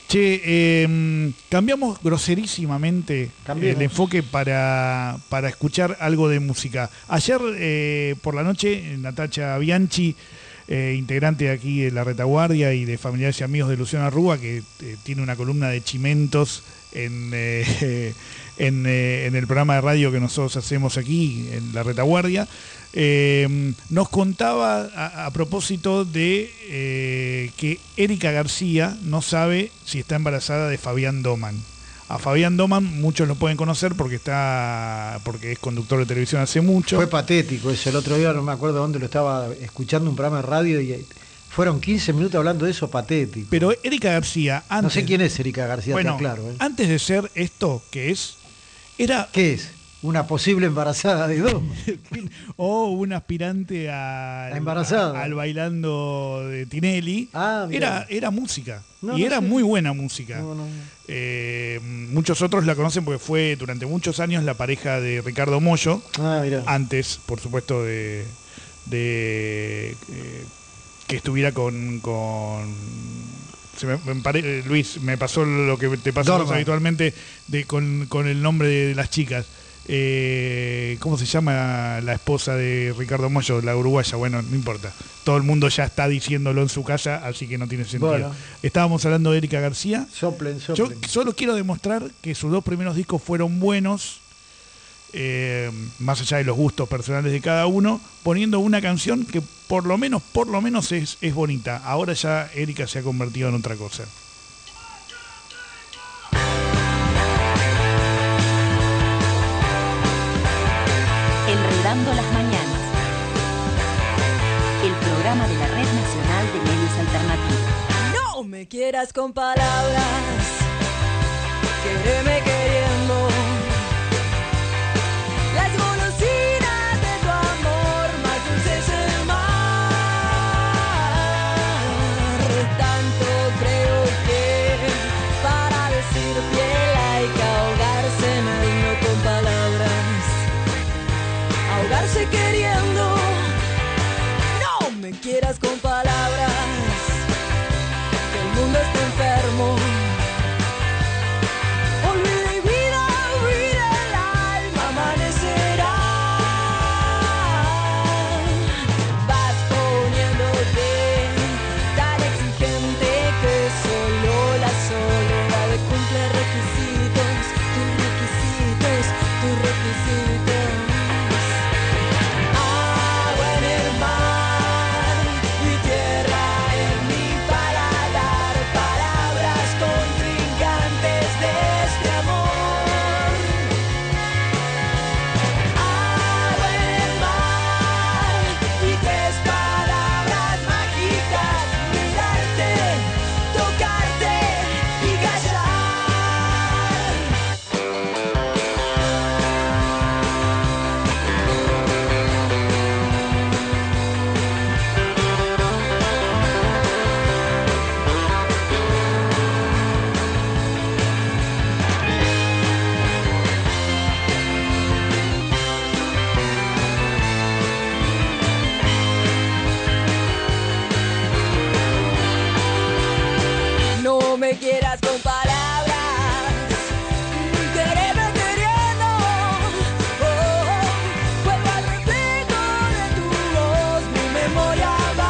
Che, cambiamos groserísimamente el enfoque para escuchar algo de música. Ayer por la noche, Natacha Bianchi, integrante de aquí de La Retaguardia y de Familiares y Amigos de Luciano Arruga, que tiene una columna de chimentos en el programa de radio que nosotros hacemos aquí en La Retaguardia, nos contaba a propósito de que Erika García no sabe si está embarazada de Fabián Doman. A Fabián Doman muchos lo pueden conocer porque es conductor de televisión hace mucho. Fue patético eso. El otro día no me acuerdo dónde lo estaba escuchando, un programa de radio, y fueron 15 minutos hablando de eso, patético. Pero Erika García antes... No sé quién es Erika García, bueno, está claro. Antes de ser esto que es, era... ¿Qué es? Una posible embarazada de Doman. O un aspirante al bailando de Tinelli. Era música. Era muy buena música. Muchos otros la conocen porque fue durante muchos años la pareja de Ricardo Mollo. Antes, por supuesto, de que estuviera con Luis, me pasó lo que te pasa habitualmente con el nombre de las chicas. ¿Cómo se llama la esposa de Ricardo Mollo, la uruguaya? Bueno, no importa. Todo el mundo ya está diciéndolo en su casa, así que no tiene sentido. Bueno. Estábamos hablando de Erika García. Soplen. Yo solo quiero demostrar que sus dos primeros discos fueron buenos, más allá de los gustos personales de cada uno, poniendo una canción que por lo menos es bonita. Ahora ya Erika se ha convertido en otra cosa. Enredando las mañanas, el programa de la Red Nacional de Medios Alternativos. No me quieras con palabras, quéreme queriendo. Las golosinas de tu amor, más dulce es el mar. Tanto creo que para decir fiel hay que ahogarse en el no con palabras. Ahogarse queriendo. No me quieras con palabras, que el mundo está enfermo. Olvida y vida, olvida el alma, amanecerá. Vas poniéndote tan exigente que solo la soledad cumple requisitos, tus requisitos, tus requisitos. No me quieras con palabras, quéreme queriendo. Vuelvo al reflejo de tu voz, mi memoria va.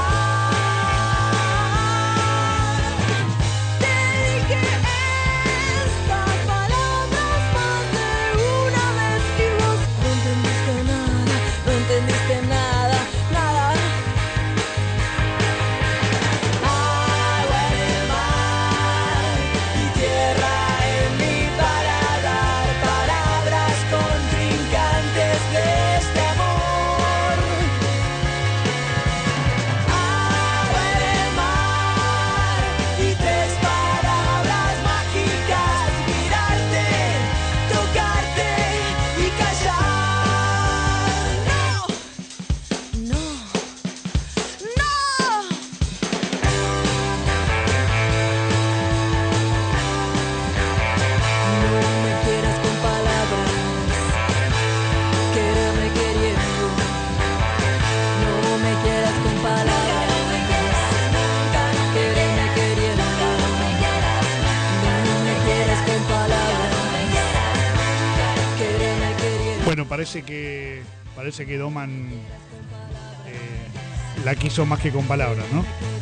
Te dije estas palabras más de una vez y vos no entendiste nada, no entendiste nada, nada. Agua en el mar y tierra. Bueno, parece que Doman la quiso más que con palabras, ¿no?